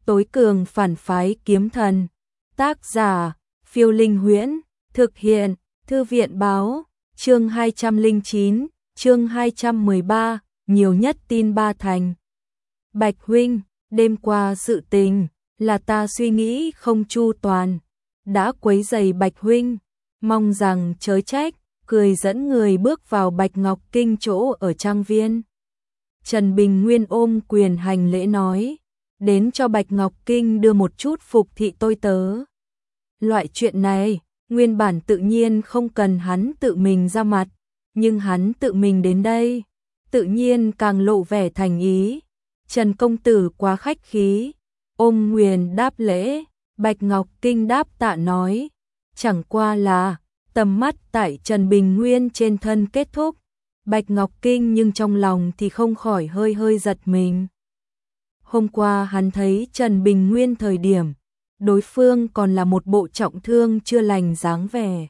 tối cường phản phái kiếm thần. Tác giả, Phiêu Linh Huyễn, thực hiện, Thư viện báo, chương 209, chương 213, nhiều nhất tin ba thành. Bạch huynh, đêm qua sự tình, là ta suy nghĩ không chu toàn, đã quấy rầy Bạch huynh, mong rằng chớ trách, cười dẫn người bước vào Bạch Ngọc Kinh chỗ ở trang viên. Trần Bình Nguyên ôm quyền hành lễ nói, đến cho Bạch Ngọc Kinh đưa một chút phục thị tôi tớ. Loại chuyện này, nguyên bản tự nhiên không cần hắn tự mình ra mặt, nhưng hắn tự mình đến đây, tự nhiên càng lộ vẻ thành ý. Trần công tử quá khách khí, ôm quyền đáp lễ, Bạch Ngọc Kinh đáp tạ nói, chẳng qua là tầm mắt tại Trần Bình Nguyên trên thân kết thúc. Bạch Ngọc Kinh nhưng trong lòng thì không khỏi hơi hơi giật mình. Hôm qua hắn thấy Trần Bình Nguyên thời điểm, đối phương còn là một bộ trọng thương chưa lành dáng vẻ.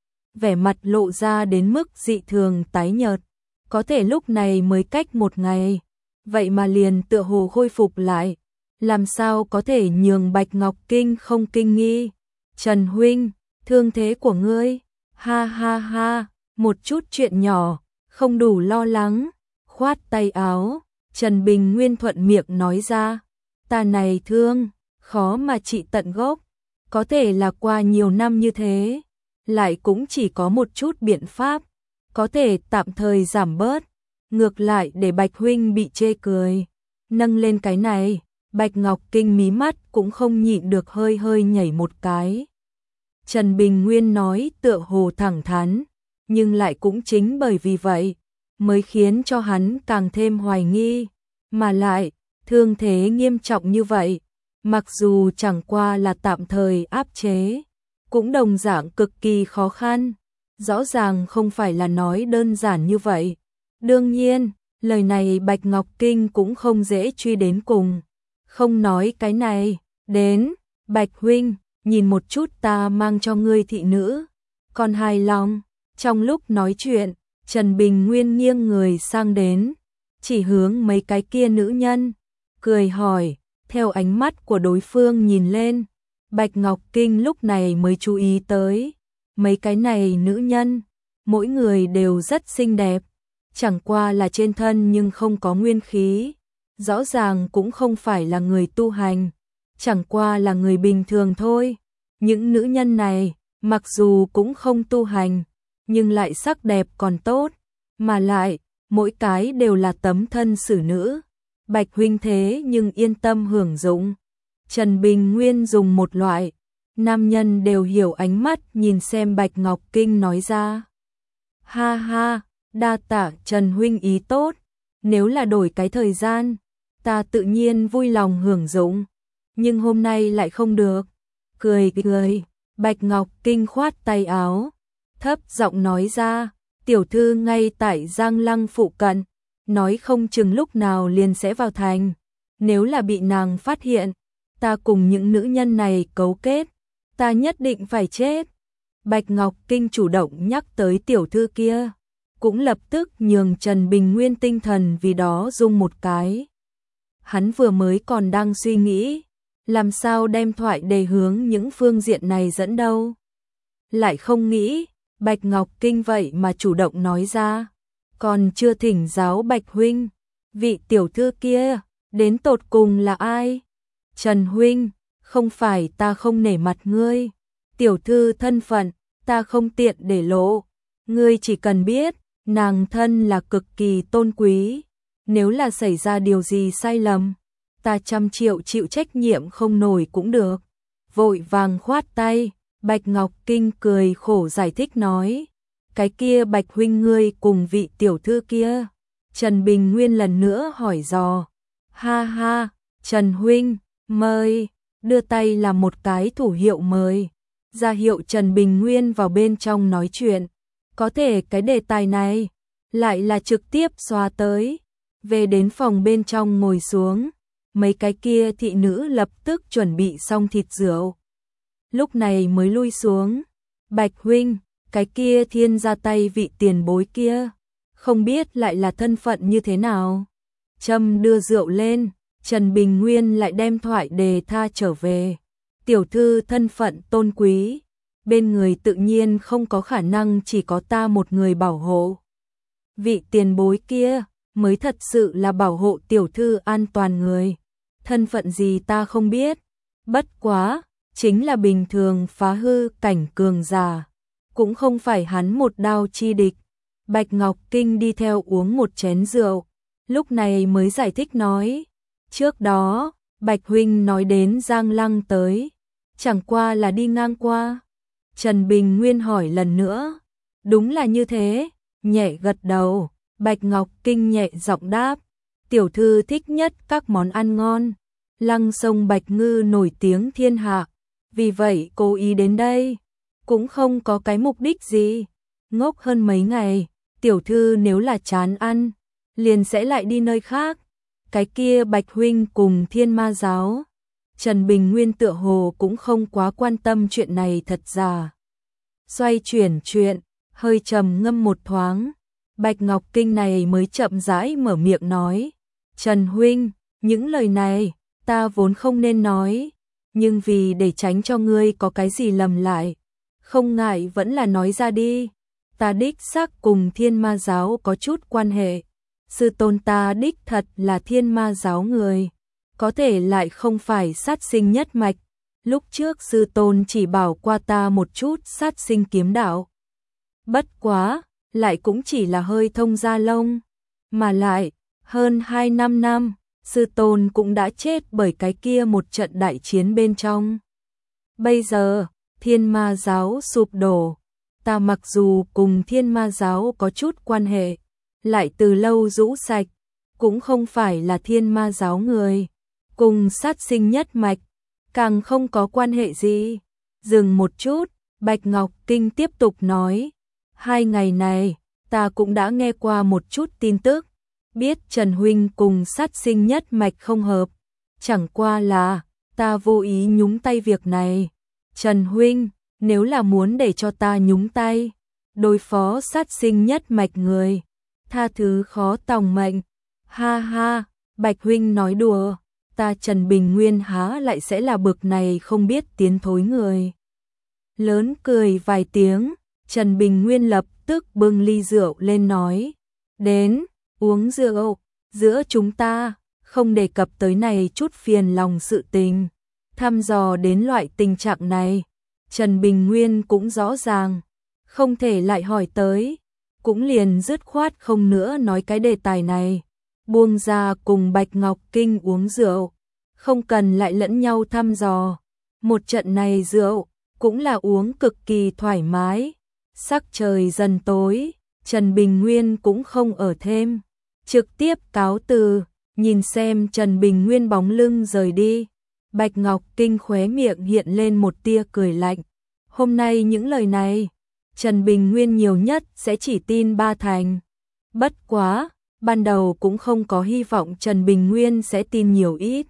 Vẻ mặt lộ ra đến mức dị thường tái nhợt, có thể lúc này mới cách một ngày, vậy mà liền tựa hồ khôi phục lại, làm sao có thể nhường Bạch Ngọc Kinh không kinh nghi. Trần huynh, thương thế của ngươi, ha ha ha, một chút chuyện nhỏ, không đủ lo lắng, khoát tay áo, Trần Bình Nguyên thuận miệng nói ra, ta này thương, khó mà trị tận gốc, có thể là qua nhiều năm như thế, lại cũng chỉ có một chút biện pháp, có thể tạm thời giảm bớt, ngược lại để Bạch huynh bị chê cười. Nâng lên cái này, Bạch Ngọc Kinh mí mắt cũng không nhịn được hơi hơi nhảy một cái. Trần Bình Nguyên nói tựa hồ thẳng thắn, nhưng lại cũng chính bởi vì vậy, mới khiến cho hắn càng thêm hoài nghi, mà lại, thương thế nghiêm trọng như vậy, mặc dù chẳng qua là tạm thời áp chế, cũng đồng dạng cực kỳ khó khăn, rõ ràng không phải là nói đơn giản như vậy. Đương nhiên, lời này Bạch Ngọc Kinh cũng không dễ truy đến cùng, không nói cái này, đến, Bạch huynh, nhìn một chút ta mang cho ngươi thị nữ, còn hài lòng. Trong lúc nói chuyện, Trần Bình Nguyên nghiêng người sang đến, chỉ hướng mấy cái kia nữ nhân, cười hỏi, theo ánh mắt của đối phương nhìn lên, Bạch Ngọc Kinh lúc này mới chú ý tới, mấy cái này nữ nhân, mỗi người đều rất xinh đẹp, chẳng qua là trên thân nhưng không có nguyên khí, rõ ràng cũng không phải là người tu hành, chẳng qua là người bình thường thôi. Những nữ nhân này, mặc dù cũng không tu hành, nhưng lại sắc đẹp còn tốt, mà lại, mỗi cái đều là tấm thân xử nữ. Bạch huynh thế nhưng yên tâm hưởng dụng. Trần Bình Nguyên dùng một loại, nam nhân đều hiểu ánh mắt nhìn xem Bạch Ngọc Kinh nói ra. Ha ha, đa tạ Trần huynh ý tốt, nếu là đổi cái thời gian, ta tự nhiên vui lòng hưởng dụng, nhưng hôm nay lại không được. Cười cười, Bạch Ngọc Kinh khoát tay áo, thấp giọng nói ra, tiểu thư ngay tại Giang Lăng phụ cận, nói không chừng lúc nào liền sẽ vào thành, nếu là bị nàng phát hiện, ta cùng những nữ nhân này cấu kết, ta nhất định phải chết. Bạch Ngọc Kinh chủ động nhắc tới tiểu thư kia, cũng lập tức nhường Trần Bình Nguyên tinh thần vì đó rung một cái. Hắn vừa mới còn đang suy nghĩ, làm sao đem thoại đề hướng những phương diện này dẫn đâu. Lại không nghĩ, Bạch Ngọc Kinh vậy mà chủ động nói ra, còn chưa thỉnh giáo Bạch huynh, vị tiểu thư kia, đến tột cùng là ai? Trần huynh, không phải ta không nể mặt ngươi, tiểu thư thân phận, ta không tiện để lộ, ngươi chỉ cần biết, nàng thân là cực kỳ tôn quý, nếu là xảy ra điều gì sai lầm, ta 100 triệu chịu trách nhiệm không nổi cũng được. Vội vàng khoát tay, Bạch Ngọc Kinh cười khổ giải thích nói, cái kia Bạch huynh ngươi cùng vị tiểu thư kia. Trần Bình Nguyên lần nữa hỏi dò, ha ha, Trần huynh, mời, đưa tay làm một cái thủ hiệu mời, ra hiệu Trần Bình Nguyên vào bên trong nói chuyện, có thể cái đề tài này, lại là trực tiếp xóa tới, về đến phòng bên trong ngồi xuống. Mấy cái kia thị nữ lập tức chuẩn bị xong thịt rượu, lúc này mới lui xuống. Bạch huynh, cái kia thiên ra tay vị tiền bối kia, không biết lại là thân phận như thế nào. Trâm đưa rượu lên, Trần Bình Nguyên lại đem thoại đề tha trở về. Tiểu thư thân phận tôn quý, bên người tự nhiên không có khả năng chỉ có ta một người bảo hộ. Vị tiền bối kia mới thật sự là bảo hộ tiểu thư an toàn người. Thân phận gì ta không biết, bất quá, chính là bình thường phá hư cảnh cường giả, cũng không phải hắn một đao chi địch. Bạch Ngọc Kinh đi theo uống một chén rượu, lúc này mới giải thích nói, trước đó, Bạch huynh nói đến Giang Lăng tới, chẳng qua là đi ngang qua. Trần Bình Nguyên hỏi lần nữa, đúng là như thế, nhẹ gật đầu. Bạch Ngọc Kinh nhẹ giọng đáp, tiểu thư thích nhất các món ăn ngon, Lăng sông Bạch Ngư nổi tiếng thiên hạ, vì vậy cố ý đến đây, cũng không có cái mục đích gì, ngốc hơn mấy ngày, tiểu thư nếu là chán ăn, liền sẽ lại đi nơi khác. Cái kia Bạch huynh cùng Thiên Ma giáo. Trần Bình Nguyên tựa hồ cũng không quá quan tâm chuyện này thật ra. Xoay chuyển chuyện, hơi trầm ngâm một thoáng, Bạch Ngọc Kinh này mới chậm rãi mở miệng nói, Trần huynh, những lời này ta vốn không nên nói, nhưng vì để tránh cho ngươi có cái gì lầm lại, không ngại vẫn là nói ra đi. Ta đích xác cùng Thiên Ma giáo có chút quan hệ, sư tôn ta đích thật là Thiên Ma giáo người, có thể lại không phải sát sinh nhất mạch. Lúc trước sư tôn chỉ bảo qua ta một chút sát sinh kiếm đạo, bất quá, lại cũng chỉ là hơi thông da lông, mà lại, hơn 2-5 năm, sư tôn cũng đã chết bởi cái kia một trận đại chiến bên trong. Bây giờ, Thiên Ma giáo sụp đổ, ta mặc dù cùng Thiên Ma giáo có chút quan hệ, lại từ lâu rũ sạch, cũng không phải là Thiên Ma giáo người, cùng sát sinh nhất mạch, càng không có quan hệ gì. Dừng một chút, Bạch Ngọc Kinh tiếp tục nói, 2 ngày này, ta cũng đã nghe qua một chút tin tức, biết Trần huynh cùng sát sinh nhất mạch không hợp, chẳng qua là, ta vô ý nhúng tay việc này. Trần huynh, nếu là muốn để cho ta nhúng tay, đối phó sát sinh nhất mạch người, tha thứ khó tòng mệnh. Ha ha, Bạch huynh nói đùa, ta Trần Bình Nguyên há lại sẽ là bực này không biết tiến thối người. Lớn cười vài tiếng, Trần Bình Nguyên lập tức bưng ly rượu lên nói, đến, uống rượu, giữa chúng ta, không đề cập tới này chút phiền lòng sự tình. Thăm dò đến loại tình trạng này, Trần Bình Nguyên cũng rõ ràng, không thể lại hỏi tới, cũng liền dứt khoát không nữa nói cái đề tài này, buông ra cùng Bạch Ngọc Kinh uống rượu, không cần lại lẫn nhau thăm dò. Một trận này rượu, cũng là uống cực kỳ thoải mái. Sắc trời dần tối, Trần Bình Nguyên cũng không ở thêm, trực tiếp cáo từ, nhìn xem Trần Bình Nguyên bóng lưng rời đi. Bạch Ngọc Kinh khóe miệng hiện lên một tia cười lạnh. Hôm nay những lời này, Trần Bình Nguyên nhiều nhất sẽ chỉ tin 3 thành. Bất quá, ban đầu cũng không có hy vọng Trần Bình Nguyên sẽ tin nhiều ít.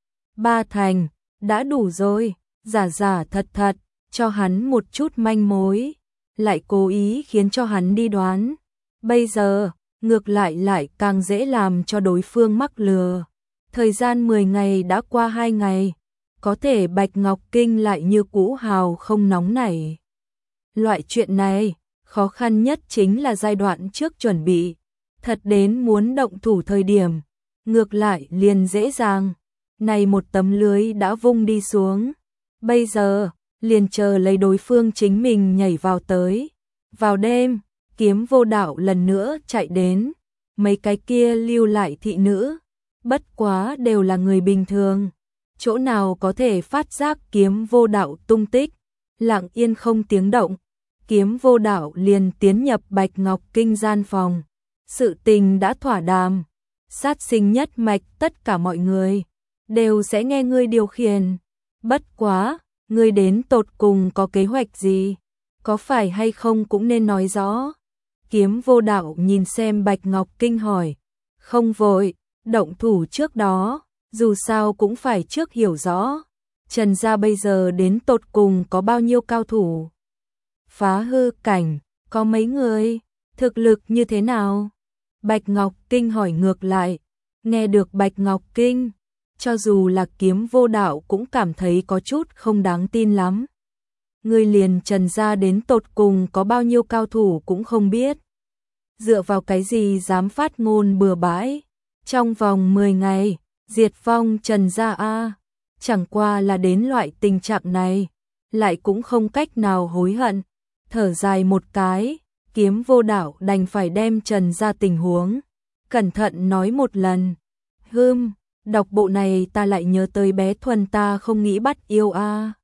3 thành, đã đủ rồi, giả giả thật thật, cho hắn một chút manh mối, lại cố ý khiến cho hắn đi đoán. Bây giờ, ngược lại càng dễ làm cho đối phương mắc lừa. Thời gian 10 ngày đã qua 2 ngày, có thể Bạch Ngọc Kinh lại như cũ hào không nóng nảy. Loại chuyện này, khó khăn nhất chính là giai đoạn trước chuẩn bị, thật đến muốn động thủ thời điểm, ngược lại liền dễ dàng. Này một tấm lưới đã vung đi xuống, bây giờ, liền chờ lấy đối phương chính mình nhảy vào tới. Vào đêm, Kiếm Vô Đạo lần nữa chạy đến, mấy cái kia lưu lại thị nữ, bất quá đều là người bình thường, chỗ nào có thể phát giác Kiếm Vô Đạo tung tích, lặng yên không tiếng động. Kiếm Vô Đạo liền tiến nhập Bạch Ngọc Kinh gian phòng, sự tình đã thỏa đàm, sát sinh nhất mạch tất cả mọi người đều sẽ nghe ngươi điều khiển, bất quá, ngươi đến tột cùng có kế hoạch gì, có phải hay không cũng nên nói rõ. Kiếm Vô Đạo nhìn xem Bạch Ngọc Kinh hỏi, không vội, động thủ trước đó, dù sao cũng phải trước hiểu rõ, Trần gia bây giờ đến tột cùng có bao nhiêu cao thủ. Phá hư cảnh, có mấy người, thực lực như thế nào? Bạch Ngọc Kinh hỏi ngược lại, nghe được Bạch Ngọc Kinh, cho dù là Kiếm Vô Đạo cũng cảm thấy có chút không đáng tin lắm. Ngươi liền Trần gia đến tột cùng có bao nhiêu cao thủ cũng không biết. Dựa vào cái gì dám phát ngôn bừa bãi, trong vòng 10 ngày, diệt vong Trần gia a, chẳng qua là đến loại tình trạng này, lại cũng không cách nào hối hận, thở dài một cái, Kiếm Vô Đạo đành phải đem Trần gia tình huống cẩn thận nói một lần. Đọc bộ này ta lại nhớ tới bé Thuần ta không nghĩ bắt yêu a.